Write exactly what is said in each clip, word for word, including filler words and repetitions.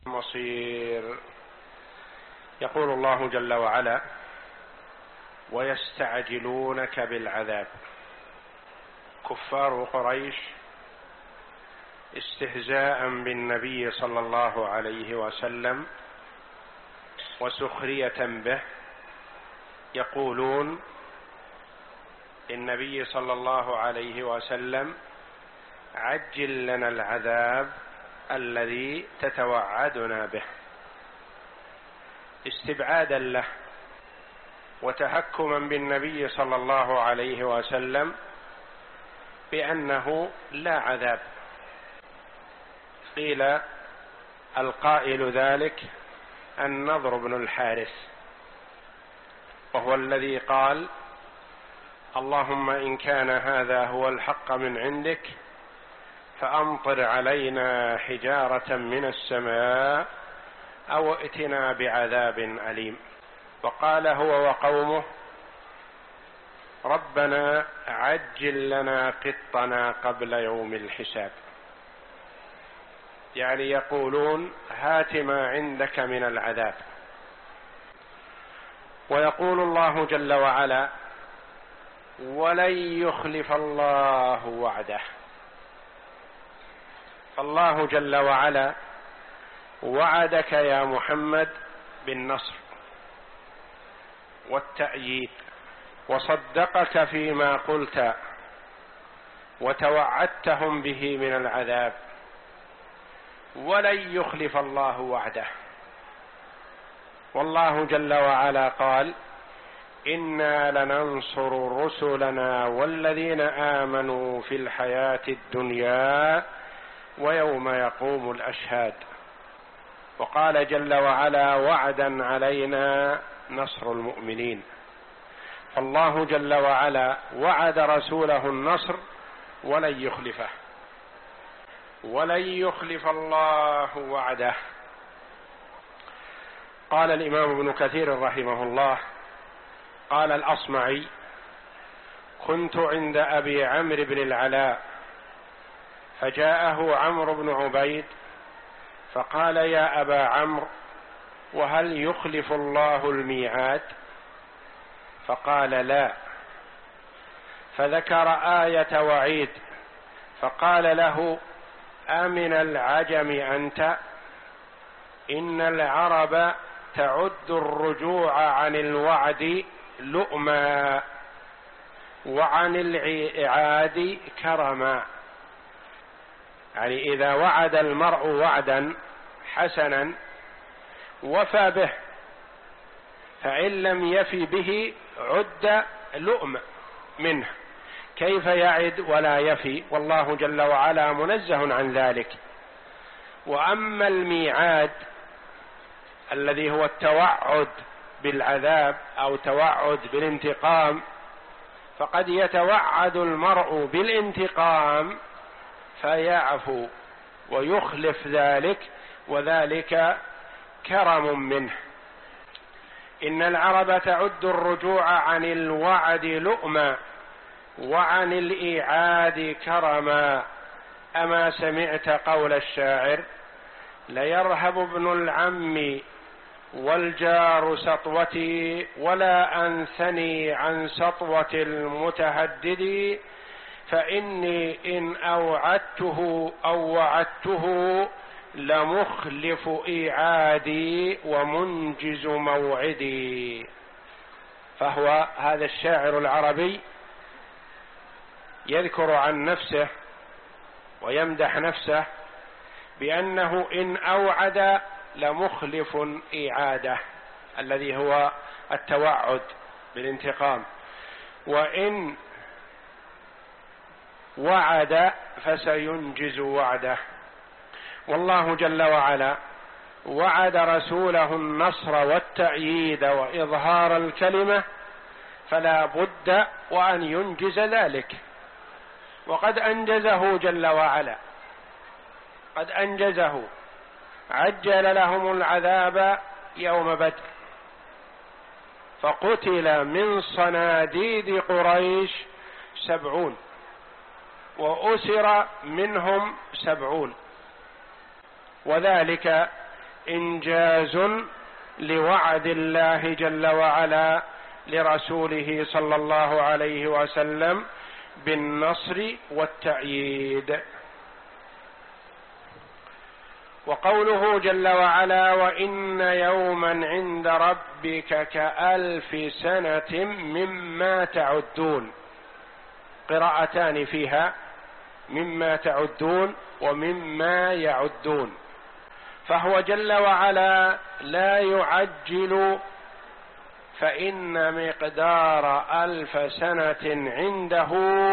مصير. يقول الله جل وعلا: ويستعجلونك بالعذاب. كفار قريش استهزاء بالنبي صلى الله عليه وسلم وسخرية به يقولون النبي صلى الله عليه وسلم: عجل لنا العذاب الذي تتوعدنا به، استبعادا له وتهكما بالنبي صلى الله عليه وسلم بأنه لا عذاب. قيل القائل ذلك النضر بن الحارث، وهو الذي قال: اللهم إن كان هذا هو الحق من عندك فأمطر علينا حجارة من السماء أو ائتنا بعذاب أليم. وقال هو وقومه: ربنا عجل لنا قطنا قبل يوم الحساب. يعني يقولون: هات ما عندك من العذاب. ويقول الله جل وعلا: ولن يخلف الله وعده. فالله جل وعلا وعدك يا محمد بالنصر والتأييد، وصدقك فيما قلت وتوعدتهم به من العذاب، ولن يخلف الله وعده. والله جل وعلا قال: إنا لننصر رسلنا والذين آمنوا في الحياة الدنيا ويوم يقوم الأشهاد. وقال جل وعلا: وعدا علينا نصر المؤمنين. فالله جل وعلا وعد رسوله النصر ولن يخلفه، ولن يخلف الله وعده. قال الإمام ابن كثير رحمه الله: قال الأصمعي: كنت عند أبي عمرو بن العلاء فجاءه عمرو بن عبيد فقال: يا أبا عمرو، وهل يخلف الله الميعاد؟ فقال: لا. فذكر آية وعيد فقال له: أمن العجم أنت؟ إن العرب تعد الرجوع عن الوعد لؤما وعن الإعاد كرما. يعني إذا وعد المرء وعدا حسنا وفى به، فإن لم يفي به عد لؤم منه. كيف يعد ولا يفي؟ والله جل وعلا منزه عن ذلك. وأما الميعاد الذي هو التوعد بالعذاب أو توعد بالانتقام، فقد يتوعد المرء بالانتقام فيعفو ويخلف ذلك، وذلك كرم منه. إن العرب تعد الرجوع عن الوعد لؤما وعن الإيعاد كرما. أما سمعت قول الشاعر: ليرهب ابن العم والجار سطوتي ولا أنثني عن سطوة المتهدد، فإني إن أوعدته أو وعدته لمخلف إيعادي ومنجز موعدي. فهو هذا الشاعر العربي يذكر عن نفسه ويمدح نفسه بأنه إن أوعد لمخلف إيعاده، الذي هو التوعد بالانتقام، وإن وعد فسينجز وعده. والله جل وعلا وعد رسوله النصر والتأييد وإظهار الكلمة، فلا بد وأن ينجز ذلك، وقد أنجزه جل وعلا، قد أنجزه. عجل لهم العذاب يوم بدر، فقتل من صناديد قريش سبعون وأسر منهم سبعون، وذلك إنجاز لوعد الله جل وعلا لرسوله صلى الله عليه وسلم بالنصر والتأييد. وقوله جل وعلا وإن يوما عند ربك كألف سنة مما تعدون، قراءتان فيها، مما تعدون ومما يعدون، فهو جل وعلا لا يعجل، فإن مقدار ألف سنة عنده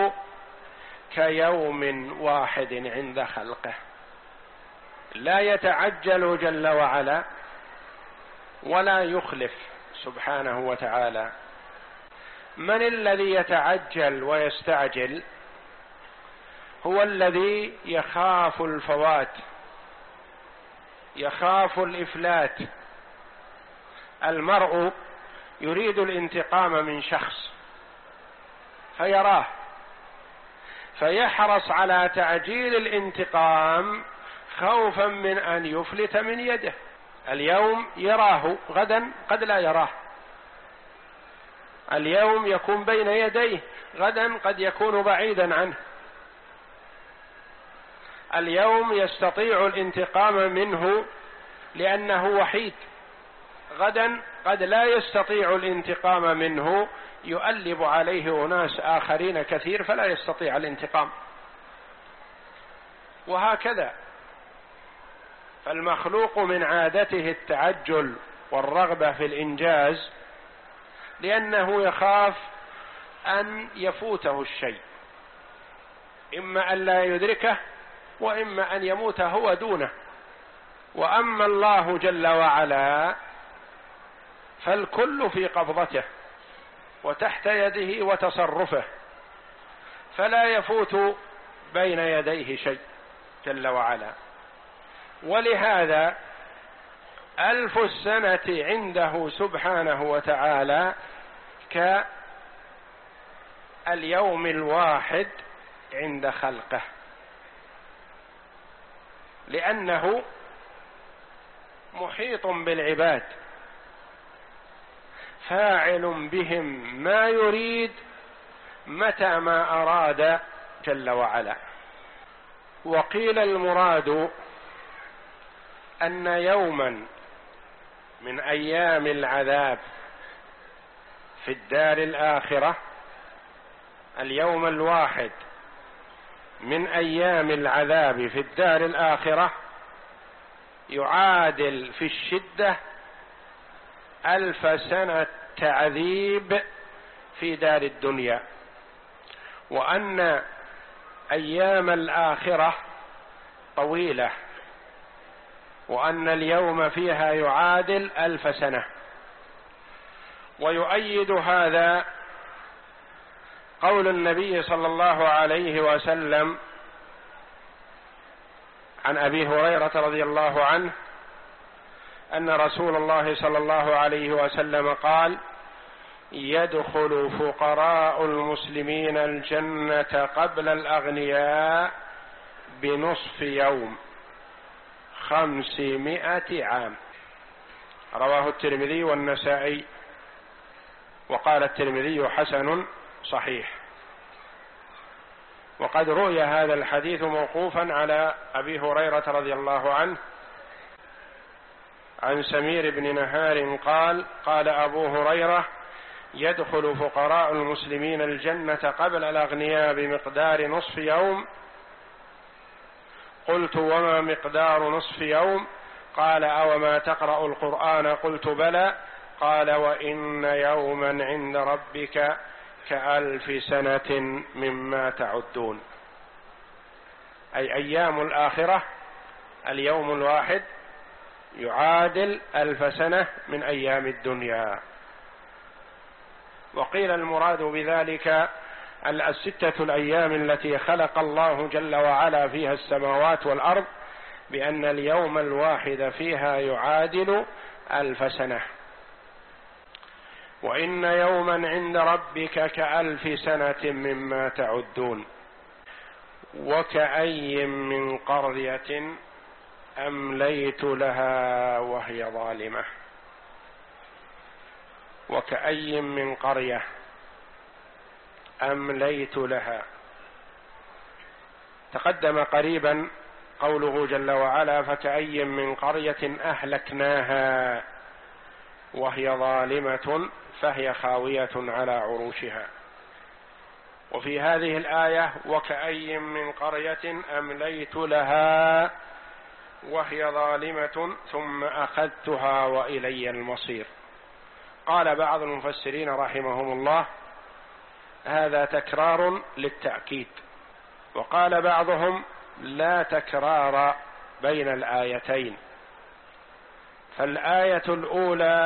كيوم واحد عند خلقه، لا يتعجل جل وعلا ولا يخلف سبحانه وتعالى. من الذي يتعجل ويستعجل؟ هو الذي يخاف الفوات، يخاف الإفلات. المرء يريد الانتقام من شخص فيراه فيحرص على تعجيل الانتقام خوفا من أن يفلت من يده. اليوم يراه، غدا قد لا يراه. اليوم يكون بين يديه، غدا قد يكون بعيدا عنه. اليوم يستطيع الانتقام منه لأنه وحيد، غدا قد لا يستطيع الانتقام منه، يؤلب عليه أناس آخرين كثير فلا يستطيع الانتقام، وهكذا. فالمخلوق من عادته التعجل والرغبة في الإنجاز، لأنه يخاف أن يفوته الشيء، إما أن لا يدركه وإما أن يموت هو دونه. وأما الله جل وعلا فالكل في قبضته وتحت يده وتصرفه، فلا يفوت بين يديه شيء جل وعلا. ولهذا ألف السنة عنده سبحانه وتعالى كاليوم الواحد عند خلقه، لأنه محيط بالعباد، فاعل بهم ما يريد متى ما أراد جل وعلا. وقيل المراد أن يوما من أيام العذاب في الدار الآخرة، اليوم الواحد من أيام العذاب في الدار الآخرة يعادل في الشدة ألف سنة تعذيب في دار الدنيا، وأن أيام الآخرة طويلة، وأن اليوم فيها يعادل ألف سنة. ويؤيد هذا قول النبي صلى الله عليه وسلم عن أبي هريرة رضي الله عنه أن رسول الله صلى الله عليه وسلم قال: يدخل فقراء المسلمين الجنة قبل الأغنياء بنصف يوم خمسمائة عام. رواه الترمذي والنسائي، وقال الترمذي حسن صحيح. وقد روي هذا الحديث موقوفا على أبي هريرة رضي الله عنه عن سمير بن نهار قال: قال أبو هريرة: يدخل فقراء المسلمين الجنة قبل الأغنياء بمقدار نصف يوم. قلت: وما مقدار نصف يوم؟ قال: أوما تقرأ القرآن؟ قلت: بلى. قال: وإن يوما عند ربك كألف سنة مما تعدون. أي أيام الآخرة اليوم الواحد يعادل ألف سنة من أيام الدنيا. وقيل المراد بذلك الستة الأيام التي خلق الله جل وعلا فيها السماوات والأرض، بأن اليوم الواحد فيها يعادل ألف سنة. وإن يوما عند ربك كألف سنة مما تعدون. وكأي من قرية أمليت لها وهي ظالمة. وكأي من قرية أمليت لها. تقدم قريبا قوله جل وعلا فكأي من قرية أهلكناها وهي ظالمة فهي خاوية على عروشها. وفي هذه الآية وكأي من قرية أمليت لها وهي ظالمة ثم أخذتها وإلي المصير. قال بعض المفسرين رحمهم الله هذا تكرار للتأكيد، وقال بعضهم لا تكرار بين الآيتين، فالآية الأولى